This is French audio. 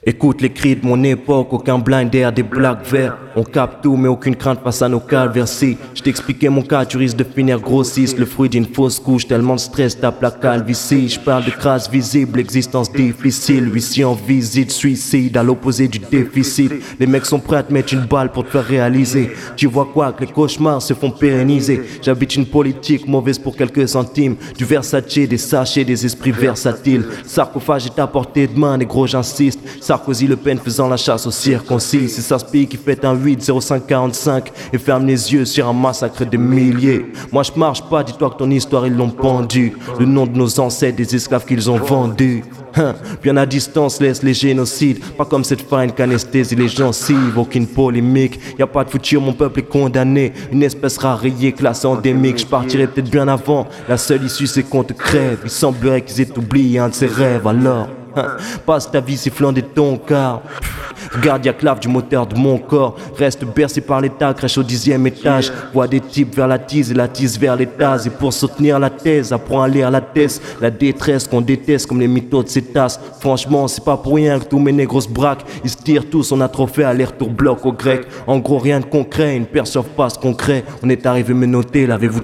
Écoute les cris de mon époque, aucun blinder, des blagues verts. On capte tout mais aucune crainte face à nos calvaires. Si je t'expliquais mon cas, tu risques de finir grossiste. Le fruit d'une fausse couche, tellement de stress tape la calvitie. Je parle de crasse visible, existence difficile. Ici en visite, suicide à l'opposé du déficit. Les mecs sont prêts à te mettre une balle pour te faire réaliser. Tu vois quoi, que les cauchemars se font pérenniser. J'habite une politique mauvaise pour quelques centimes. Du Versace, des sachets, des esprits versatiles. Sarcophage est à portée de main, des gros j'insiste. Sarkozy, Le Pen faisant la chasse aux circoncis. C'est ça spi qui fait un 8-05-45 et ferme les yeux sur un massacre de milliers. Moi je marche pas, dis-toi que ton histoire ils l'ont pendu. Le nom de nos ancêtres, des esclaves qu'ils ont vendus. Bien à distance laisse les génocides. Pas comme cette faine qu'anesthésie les gencives. Aucune polémique, y a pas de futur, mon peuple est condamné. Une espèce rariée, classée endémique. Je partirai peut-être bien avant, la seule issue c'est qu'on te crève. Il semblerait qu'ils aient oublié un de ses rêves. Alors passe ta vie sifflant des tons car regarde y'a clave du moteur de mon corps. Reste bercé par l'état, crèche au 10e étage. Vois des types vers la tise et la tise vers les tasses. Et pour soutenir la thèse, apprends à lire la thèse. La détresse qu'on déteste comme les mythos de ces tasses. Franchement c'est pas pour rien que tous mes négros se braquent. Ils se tirent tous, on a trop fait aller-retour bloc au grec. En gros rien de concret, une paire surfe pas ce concret. On est arrivé menotté, l'avez-vous